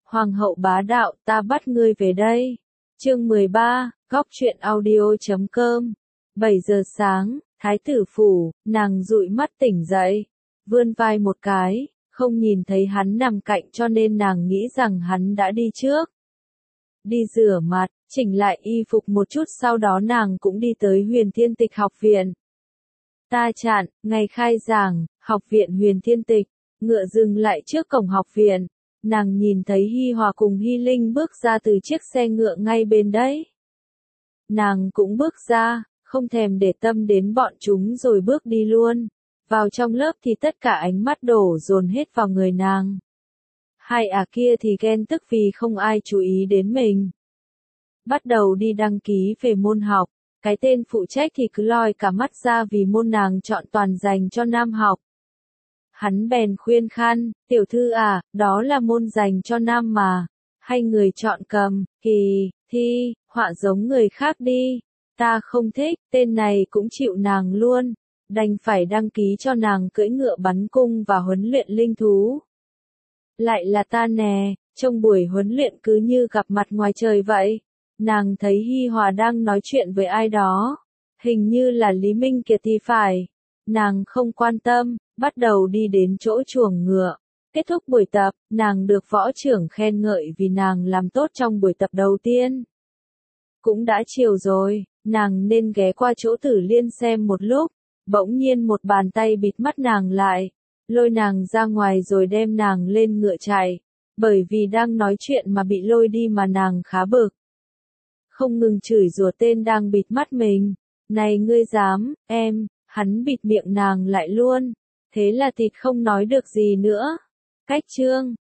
Hoàng hậu bá đạo, ta bắt ngươi về đây. Chương 13, góc truyện audio.com. 7 giờ sáng, thái tử phủ, nàng dụi mắt tỉnh dậy, vươn vai một cái, không nhìn thấy hắn nằm cạnh cho nên nàng nghĩ rằng hắn đã đi trước. Đi rửa mặt, chỉnh lại y phục một chút sau đó nàng cũng đi tới Huyền Thiên Tịch học viện. Ta chặn, ngày khai giảng, học viện Huyền Thiên Tịch, ngựa dừng lại trước cổng học viện. Nàng nhìn thấy Hi Hòa cùng Hi Linh bước ra từ chiếc xe ngựa ngay bên đấy. Nàng cũng bước ra, không thèm để tâm đến bọn chúng rồi bước đi luôn. Vào trong lớp thì tất cả ánh mắt đổ dồn hết vào người nàng. Hai kia thì ghen tức vì không ai chú ý đến mình. Bắt đầu đi đăng ký về môn học, cái tên phụ trách thì cứ lòi cả mắt ra vì môn nàng chọn toàn dành cho nam học. Hắn bèn khuyên khan, tiểu thư đó là môn dành cho nam mà, hay người chọn cầm, thi, họa giống người khác đi, ta không thích, tên này cũng chịu nàng luôn, đành phải đăng ký cho nàng cưỡi ngựa bắn cung và huấn luyện linh thú. Lại là ta nè, trong buổi huấn luyện cứ như gặp mặt ngoài trời vậy, nàng thấy Hi Hòa đang nói chuyện với ai đó, hình như là Lý Minh Kiệt thì phải, nàng không quan tâm. Bắt đầu đi đến chỗ chuồng ngựa. Kết thúc buổi tập, nàng được võ trưởng khen ngợi vì nàng làm tốt trong buổi tập đầu tiên. Cũng đã chiều rồi, nàng nên ghé qua chỗ Tử Liên xem một lúc. Bỗng nhiên một bàn tay bịt mắt nàng lại, lôi nàng ra ngoài rồi đem nàng lên ngựa chạy. Bởi vì đang nói chuyện mà bị lôi đi mà nàng khá bực. Không ngừng chửi rủa tên đang bịt mắt mình. Này ngươi dám, em, hắn bịt miệng nàng lại luôn. Thế là thịt không nói được gì nữa. Cách chương